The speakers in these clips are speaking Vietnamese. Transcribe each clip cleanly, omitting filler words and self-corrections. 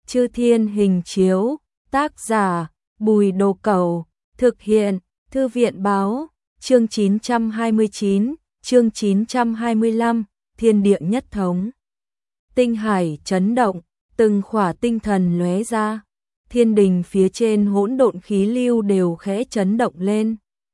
Chư Thiên Hình Chiếu, tác giả Bùi Đồ Cẩu, thực hiện Thư viện báo, chương 929, chương 925, Thiên địa nhất thống. Tinh hải chấn động, từng khỏa tinh thần lóe ra, thiên đình phía trên hỗn độn khí lưu đều khẽ chấn động lên.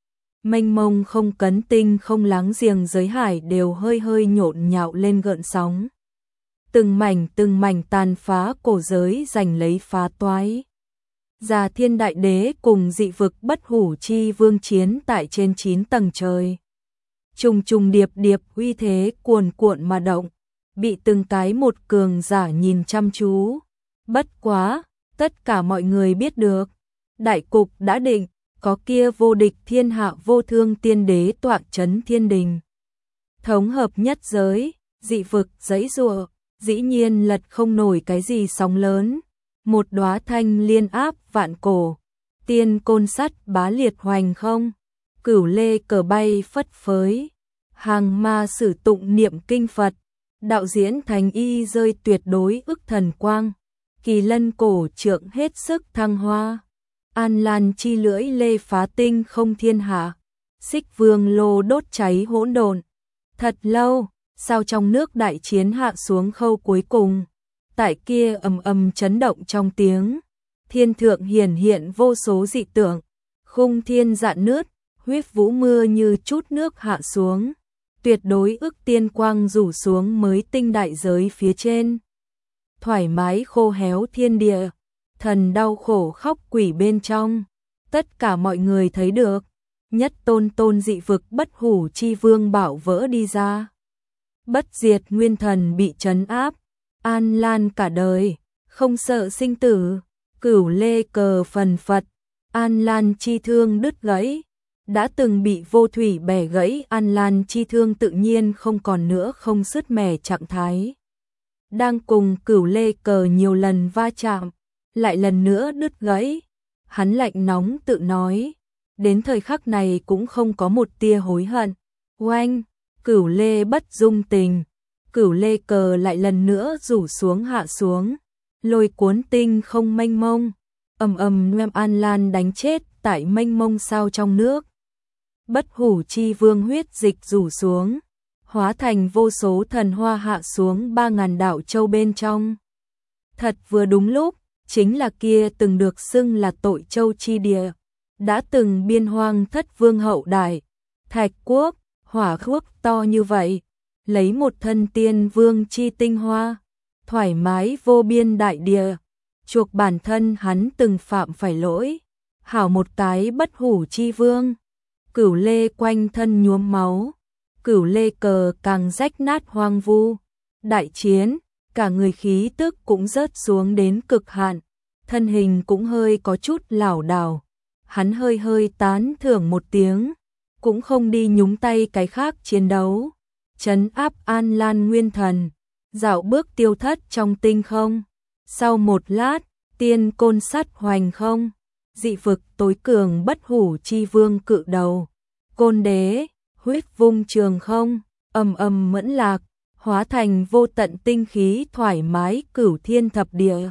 Mênh mông không cấn tinh không láng giềng giới hải đều hơi hơi nhộn nhạo lên gợn sóng. Từng mảnh tàn phá cổ giới giành lấy phá toái. Già Thiên Đại Đế cùng dị vực Bất Hủ Chi Vương chiến tại trên 9 tầng trời. Trùng trùng điệp điệp uy thế cuồn cuộn mà động, bị từng cái một cường giả nhìn chăm chú. Bất quá, tất cả mọi người biết được, đại cục đã định, có kia vô địch thiên hạ vô thương tiên đế tọa chấn thiên đình. Thống hợp nhất giới, dị vực giãy giụa, dĩ nhiên lật không nổi cái gì sóng lớn. Một đóa thanh liên áp vạn cổ, tiên côn sắt bá liệt hoành không, cửu lê cờ bay phất phới, hàng ma sử tụng niệm kinh Phật, đạo diễn thành y rơi tuyệt đối ức thần quang, kỳ lân cổ trượng hết sức thăng hoa, an lan chi lưỡi lê phá tinh không thiên hạ, xích vương lô đốt cháy hỗn độn. Thật lâu, sau trong nước đại chiến hạ xuống khâu cuối cùng, tại kia ầm ầm chấn động trong tiếng, thiên thượng hiển hiện vô số dị tượng, khung thiên rạn nứt, huyết vũ mưa như chút nước hạ xuống, tuyệt đối ức tiên quang rủ xuống mới tinh đại giới phía trên. Thoải mái khô héo thiên địa, thần đau khổ khóc quỷ bên trong, tất cả mọi người thấy được, nhất tôn dị vực Bất Hủ Chi Vương bảo vỡ đi ra. Bất diệt nguyên thần bị trấn áp, an lan cả đời, không sợ sinh tử, cửu lê cờ phần phật, an lan chi thương đứt gãy, đã từng bị vô thủy bẻ gãy an lan chi thương tự nhiên không còn nữa không sứt mẻ trạng thái. Đang cùng cửu lê cờ nhiều lần va chạm, lại lần nữa đứt gãy, hắn lạnh nóng tự nói, đến thời khắc này cũng không có một tia hối hận. Oanh, cửu lê bất dung tình. Cửu lê cờ lại lần nữa rủ xuống hạ xuống, lôi cuốn tinh không mênh mông, ầm ầm an lan đánh chết tại mênh mông sao trong nước. Bất Hủ Chi Vương huyết dịch rủ xuống, hóa thành vô số thần hoa hạ xuống 3000 đảo châu bên trong. Thật vừa đúng lúc, chính là kia từng được xưng là tội châu chi địa, đã từng biên hoang thất vương hậu đại, Thạch Quốc, hỏa quốc to như vậy. Lấy một thân tiên vương chi tinh hoa, thoải mái vô biên đại địa, chuộc bản thân hắn từng phạm phải lỗi, hảo một cái Bất Hủ Chi Vương. Cửu lê quanh thân nhuốm máu, cửu lê cờ càng rách nát hoang vu, đại chiến, cả người khí tức cũng rớt xuống đến cực hạn, thân hình cũng hơi có chút lảo đảo, hắn hơi tán thưởng một tiếng, cũng không đi nhúng tay cái khác chiến đấu. Trấn áp an lan nguyên thần, dạo bước tiêu thất trong tinh không. Sau một lát, tiên côn sắt hoành không, dị vực tối cường Bất Hủ Chi Vương cự đầu, côn đế, huyết vung trường không, ầm mẫn lạc, hóa thành vô tận tinh khí thoải mái cửu thiên thập địa.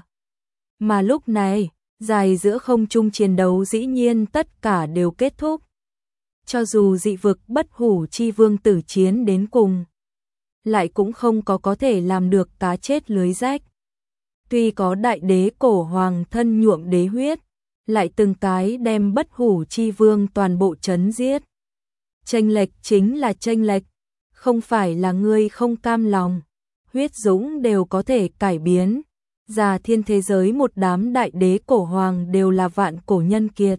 Mà lúc này, dài giữa không trung chiến đấu dĩ nhiên tất cả đều kết thúc. Cho dù dị vực Bất Hủ Chi Vương tử chiến đến cùng, lại cũng không có thể làm được cá chết lưới rách. Tuy có đại đế cổ hoàng thân nhuộm đế huyết, lại từng cái đem Bất Hủ Chi Vương toàn bộ chấn giết. Chênh lệch chính là chênh lệch, không phải là ngươi không cam lòng, huyết dũng đều có thể cải biến. Già thiên thế giới một đám đại đế cổ hoàng đều là vạn cổ nhân kiệt.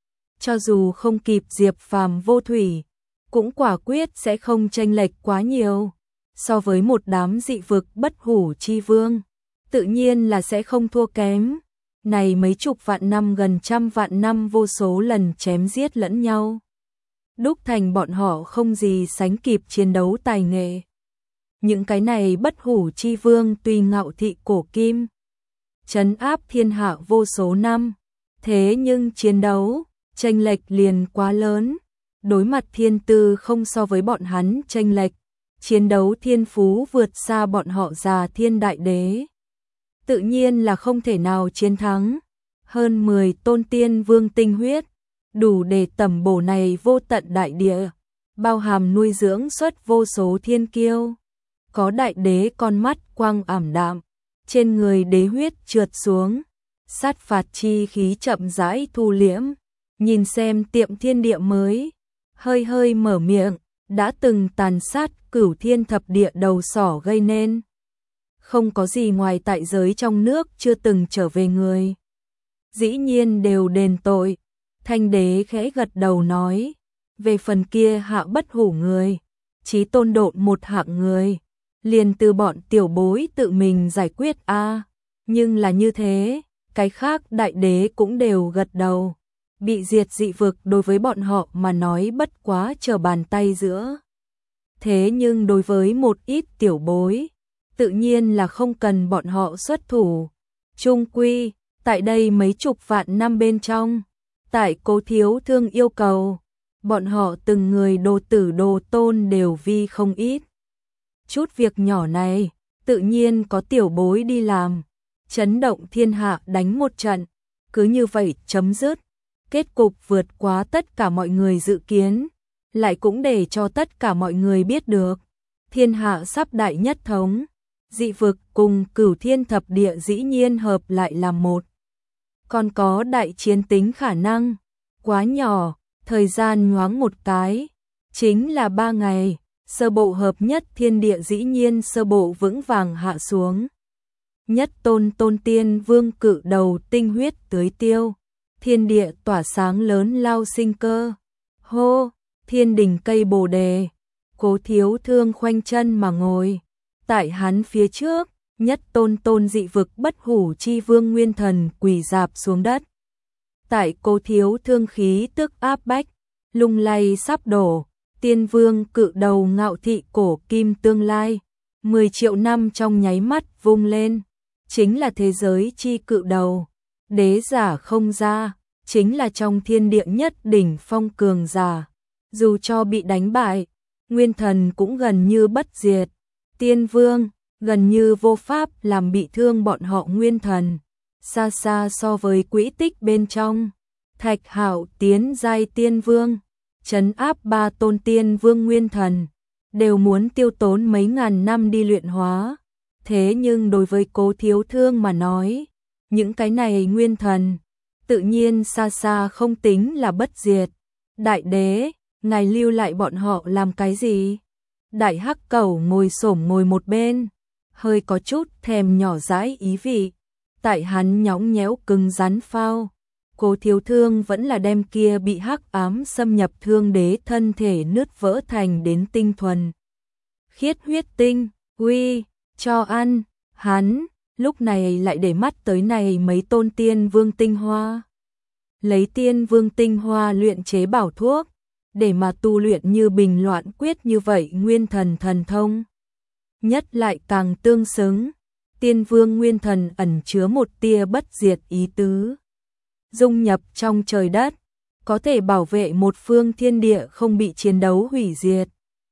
Cho dù không kịp Diệp Phàm vô thủy, cũng quả quyết sẽ không chênh lệch quá nhiều. So với một đám dị vực Bất Hủ Chi Vương, tự nhiên là sẽ không thua kém. Này mấy chục vạn năm gần trăm vạn năm vô số lần chém giết lẫn nhau, đúc thành bọn họ không gì sánh kịp chiến đấu tài nghệ. Những cái này Bất Hủ Chi Vương tuy ngạo thị cổ kim, trấn áp thiên hạ vô số năm, thế nhưng chiến đấu, chênh lệch liền quá lớn. Đối mặt thiên tư không so với bọn hắn chênh lệch, chiến đấu thiên phú vượt xa bọn họ Già Thiên Đại Đế. tự nhiên là không thể nào chiến thắng. Hơn 10 tôn tiên vương tinh huyết, đủ để tẩm bổ này vô tận đại địa, bao hàm nuôi dưỡng xuất vô số thiên kiêu. Có đại đế con mắt quang ảm đạm, trên người đế huyết trượt xuống, sát phạt chi khí chậm rãi thu liễm, nhìn xem tiệm thiên địa mới, hơi hơi mở miệng, đã từng tàn sát cửu thiên thập địa đầu sỏ gây nên. Không có gì ngoài tại giới trong nước chưa từng trở về người, dĩ nhiên đều đền tội. Thanh đế khẽ gật đầu nói, về phần kia hạ bất hủ người, chí tôn độn một hạng người, liền từ bọn tiểu bối tự mình giải quyết a. Nhưng là như thế, cái khác đại đế cũng đều gật đầu. Bị diệt dị vực đối với bọn họ mà nói bất quá trở bàn tay giữa. Thế nhưng đối với một ít tiểu bối, tự nhiên là không cần bọn họ xuất thủ. Chung quy, tại đây mấy chục vạn năm bên trong, tại Cố Thiếu Thương yêu cầu, bọn họ từng người đồ tử đồ tôn đều vi không ít. Chút việc nhỏ này, tự nhiên có tiểu bối đi làm, chấn động thiên hạ đánh một trận, cứ như vậy chấm dứt. Kết cục vượt quá tất cả mọi người dự kiến, lại cũng để cho tất cả mọi người biết được, thiên hạ sắp đại nhất thống, dị vực cùng cửu thiên thập địa dĩ nhiên hợp lại làm một. Còn có đại chiến tính khả năng, quá nhỏ, thời gian nhoáng một cái, chính là 3 ngày, sơ bộ hợp nhất thiên địa dĩ nhiên sơ bộ vững vàng hạ xuống. Nhất tôn tôn tiên vương cự đầu tinh huyết tưới tiêu, thiên địa tỏa sáng lớn lao sinh cơ. Hô, thiên đình cây bồ đề, Cố Thiếu Thương khoanh chân mà ngồi, tại hắn phía trước, nhất tôn tôn dị vực bất hủ chi vương nguyên thần quỳ dạp xuống đất. Tại Cố Thiếu Thương khí tức áp bách, lung lay sắp đổ, tiên vương cự đầu ngạo thị cổ kim tương lai, 10 triệu năm trong nháy mắt vung lên, chính là thế giới chi cự đầu, đế giả không ra, chính là trong thiên địa nhất đỉnh phong cường giả, dù cho bị đánh bại, nguyên thần cũng gần như bất diệt, tiên vương gần như vô pháp làm bị thương bọn họ nguyên thần, xa xa so với quỹ tích bên trong. Thạch Hạo tiến giai tiên vương, trấn áp 3 tôn tiên vương nguyên thần, đều muốn tiêu tốn mấy ngàn năm đi luyện hóa. Thế nhưng đối với Cố Thiếu Thương mà nói, những cái này nguyên thần, tự nhiên xa xa không tính là bất diệt. Đại đế, ngài lưu lại bọn họ làm cái gì? Đại hắc cẩu ngồi xổm ngồi một bên, hơi có chút thèm nhỏ dãi ý vị. Tại hắn nhõng nhẽo cứng rắn phao, Cố Thiếu Thương vẫn là đem kia bị hắc ám xâm nhập thương đế thân thể nứt vỡ thành đến tinh thuần. Khiết huyết tinh, uy, cho ăn, hắn, lúc này lại để mắt tới này mấy tôn tiên vương tinh hoa. Lấy tiên vương tinh hoa luyện chế bảo thuốc, để mà tu luyện như bình loạn quyết như vậy nguyên thần thần thông. Nhất lại càng tương xứng, tiên vương nguyên thần ẩn chứa một tia bất diệt ý tứ. Dung nhập trong trời đất, có thể bảo vệ một phương thiên địa không bị chiến đấu hủy diệt.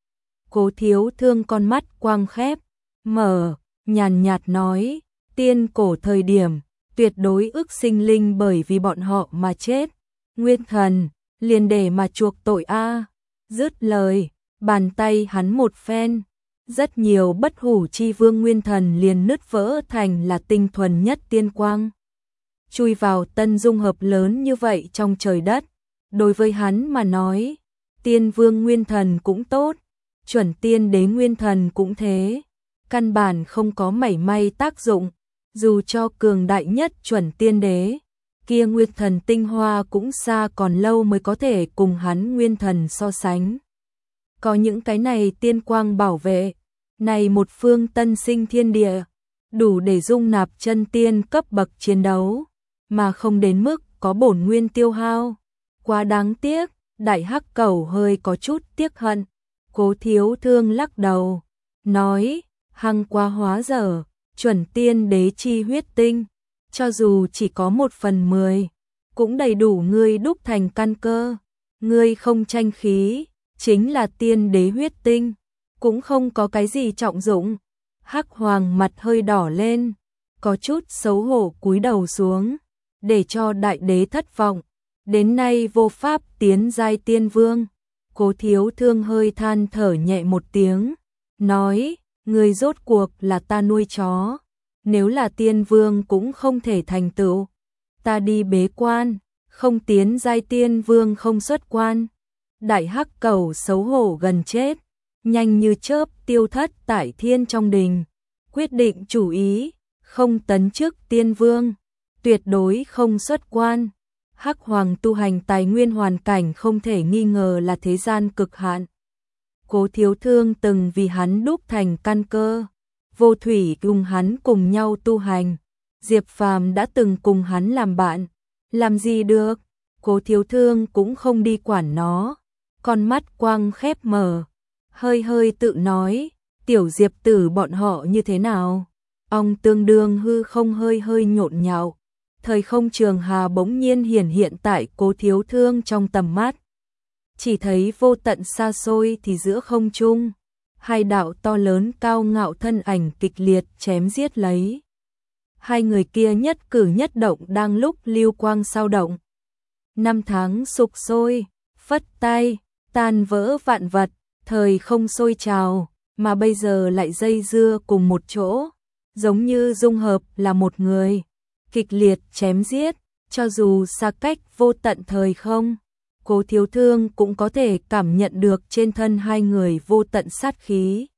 Cố Thiếu Thương con mắt quang khép, mở, nhàn nhạt nói, tiên cổ thời điểm, tuyệt đối ức sinh linh bởi vì bọn họ mà chết. Nguyên thần, liền để mà chuộc tội a. Dứt lời, bàn tay hắn một phen, rất nhiều bất hủ chi vương nguyên thần liền nứt vỡ thành là tinh thuần nhất tiên quang. Chui vào tân dung hợp lớn như vậy trong trời đất, đối với hắn mà nói, tiên vương nguyên thần cũng tốt, chuẩn tiên đế nguyên thần cũng thế, căn bản không có mảy may tác dụng, dù cho cường đại nhất chuẩn tiên đế, kia nguyên thần tinh hoa cũng xa còn lâu mới có thể cùng hắn nguyên thần so sánh. Có những cái này tiên quang bảo vệ, này một phương tân sinh thiên địa, đủ để dung nạp chân tiên cấp bậc chiến đấu, mà không đến mức có bổn nguyên tiêu hao. Quá đáng tiếc, đại hắc cẩu hơi có chút tiếc hận. Cố Thiếu Thương lắc đầu, nói, hăng quá hóa dở, chuẩn tiên đế chi huyết tinh, cho dù chỉ có 1/10, cũng đầy đủ ngươi đúc thành căn cơ. Ngươi không tranh khí, chính là tiên đế huyết tinh, cũng không có cái gì trọng dụng. Hắc Hoàng mặt hơi đỏ lên, có chút xấu hổ cúi đầu xuống, để cho đại đế thất vọng, đến nay vô pháp tiến giai tiên vương. Cố Thiếu Thương hơi than thở nhẹ một tiếng, nói, người rốt cuộc là ta nuôi chó, nếu là tiên vương cũng không thể thành tựu, ta đi bế quan, không tiến giai tiên vương không xuất quan. Đại hắc cầu xấu hổ gần chết, nhanh như chớp tiêu thất tại thiên trong đình, quyết định chủ ý, không tấn chức tiên vương, tuyệt đối không xuất quan. Hắc Hoàng tu hành tài nguyên hoàn cảnh không thể nghi ngờ là thế gian cực hạn. Cố Thiếu Thương từng vì hắn đúc thành căn cơ, Vô Thủy cùng hắn cùng nhau tu hành, Diệp Phàm đã từng cùng hắn làm bạn, làm gì được, Cố Thiếu Thương cũng không đi quản nó, con mắt quang khép mở, hơi hơi tự nói, tiểu Diệp tử bọn họ như thế nào? Ông tương đương hư không hơi hơi nhộn nhạo, thời không trường hà bỗng nhiên hiển hiện tại Cố Thiếu Thương trong tầm mắt. Chỉ thấy vô tận xa xôi thì giữa không trung, hai đạo to lớn cao ngạo thân ảnh kịch liệt chém giết lấy. Hai người kia nhất cử nhất động đang lúc lưu quang sao động. Năm tháng sục sôi, phất tay, tan vỡ vạn vật, thời không sôi trào, mà bây giờ lại dây dưa cùng một chỗ, giống như dung hợp là một người, kịch liệt chém giết, cho dù xa cách vô tận thời không, Cố Thiếu Thương cũng có thể cảm nhận được trên thân hai người vô tận sát khí.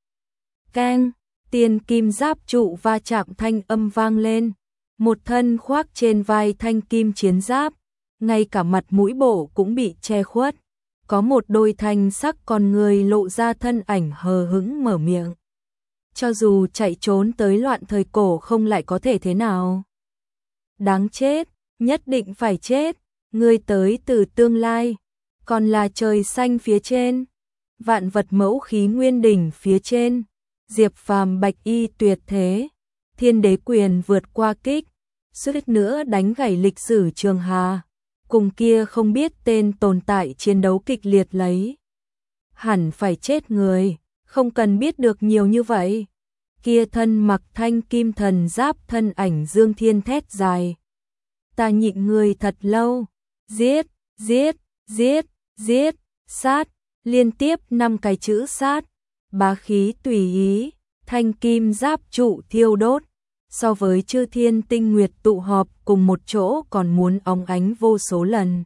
Keng, tiên kim giáp trụ va chạm thanh âm vang lên, một thân khoác trên vai thanh kim chiến giáp, ngay cả mặt mũi bộ cũng bị che khuất, có một đôi thanh sắc con người lộ ra thân ảnh hờ hững mở miệng. Cho dù chạy trốn tới loạn thời cổ không lại có thể thế nào? Đáng chết, nhất định phải chết, ngươi tới từ tương lai, còn là trời xanh phía trên, vạn vật mẫu khí nguyên đỉnh phía trên, Diệp Phàm bạch y tuyệt thế, thiên đế quyền vượt qua kích, suýt nữa đánh gãy lịch sử trường hà, cùng kia không biết tên tồn tại chiến đấu kịch liệt lấy. Hẳn phải chết người, không cần biết được nhiều như vậy. Kia thân mặc thanh kim thần giáp thân ảnh Dương Thiên thét dài. Ta nhịn người thật lâu, giết, giết, giết, giết, sát, liên tiếp 5 cái chữ sát, bá khí tùy ý, thanh kim giáp trụ thiêu đốt, so với chư thiên tinh nguyệt tụ họp cùng một chỗ còn muốn óng ánh vô số lần.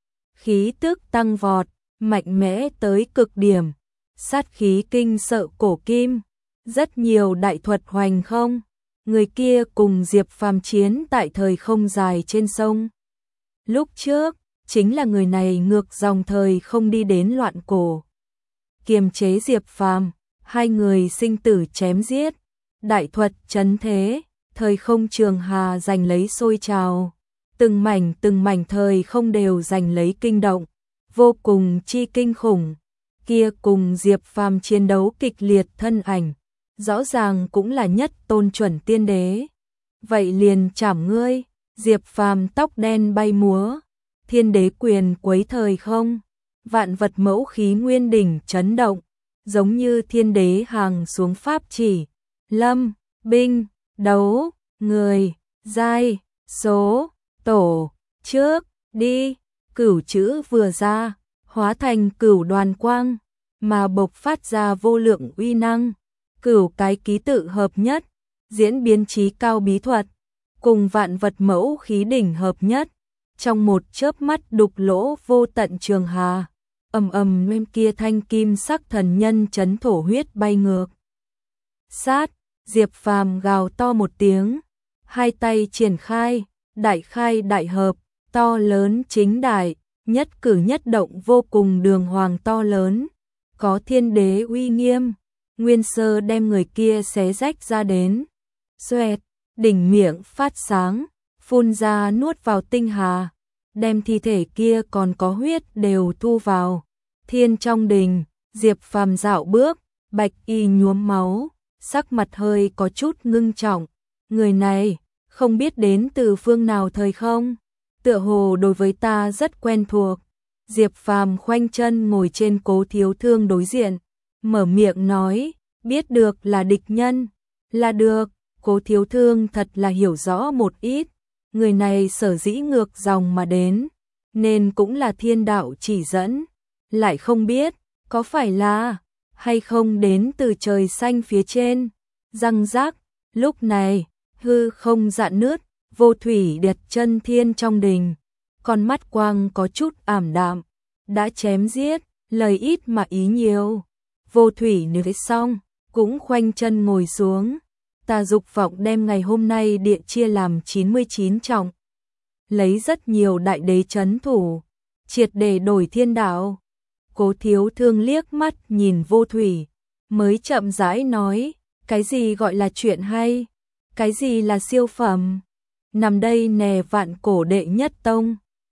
Khí tức tăng vọt, mạnh mẽ tới cực điểm, sát khí kinh sợ cổ kim, rất nhiều đại thuật hoành không, người kia cùng Diệp Phàm chiến tại thời không dài trên sông. Lúc trước, chính là người này ngược dòng thời không đi đến loạn cổ. Kiềm chế Diệp Phàm, hai người sinh tử chém giết, đại thuật chấn thế, thời không trường hà giành lấy sôi trào, từng mảnh thời không đều giành lấy kinh động, vô cùng chi kinh khủng. Kia cùng Diệp Phàm chiến đấu kịch liệt thân ảnh, rõ ràng cũng là nhất tôn chuẩn tiên đế. Vậy liền chảm ngươi, Diệp Phàm tóc đen bay múa, thiên đế quyền quấy thời không, vạn vật mẫu khí nguyên đỉnh chấn động, giống như thiên đế hàng xuống pháp chỉ, lâm, binh, đấu, người, giai, số, tổ, trước, đi, cửu chữ vừa ra, hóa thành cửu đoàn quang, mà bộc phát ra vô lượng uy năng, cửu cái ký tự hợp nhất, diễn biến trí cao bí thuật, cùng vạn vật mẫu khí đỉnh hợp nhất, trong một chớp mắt đục lỗ vô tận trường hà, ầm lên kia thanh kim sắc thần nhân chấn thổ huyết bay ngược. Sát, Diệp Phàm gào to một tiếng, hai tay triển khai đại hợp, to lớn chính đại, nhất cử nhất động vô cùng đường hoàng to lớn, có thiên đế uy nghiêm, nguyên sơ đem người kia xé rách ra đến. Xoẹt, đỉnh miệng phát sáng, phun ra nuốt vào tinh hà, đem thi thể kia còn có huyết đều thu vào. Thiên trong đình, Diệp Phàm dạo bước, bạch y nhuốm máu, sắc mặt hơi có chút ngưng trọng. Người này, không biết đến từ phương nào thời không, tựa hồ đối với ta rất quen thuộc. Diệp Phàm khoanh chân ngồi trên Cố Thiếu Thương đối diện, mở miệng nói, biết được là địch nhân, là được. Cố Thiếu Thương thật là hiểu rõ một ít, người này sở dĩ ngược dòng mà đến, nên cũng là thiên đạo chỉ dẫn, lại không biết, có phải là, hay không đến từ trời xanh phía trên, răng rác, lúc này, hư không dạn nứt, Vô Thủy đặt chân thiên trong đình, con mắt quang có chút ảm đạm, đã chém giết, lời ít mà ý nhiều, Vô Thủy nói xong, cũng khoanh chân ngồi xuống, ta dục vọng đem ngày hôm nay địa chia làm 99 trọng, lấy rất nhiều đại đế trấn thủ, triệt để đổi thiên đạo. Cố Thiếu Thương liếc mắt nhìn Vô Thủy, mới chậm rãi nói, cái gì gọi là chuyện hay, cái gì là siêu phẩm, nằm đây nè vạn cổ đệ nhất tông,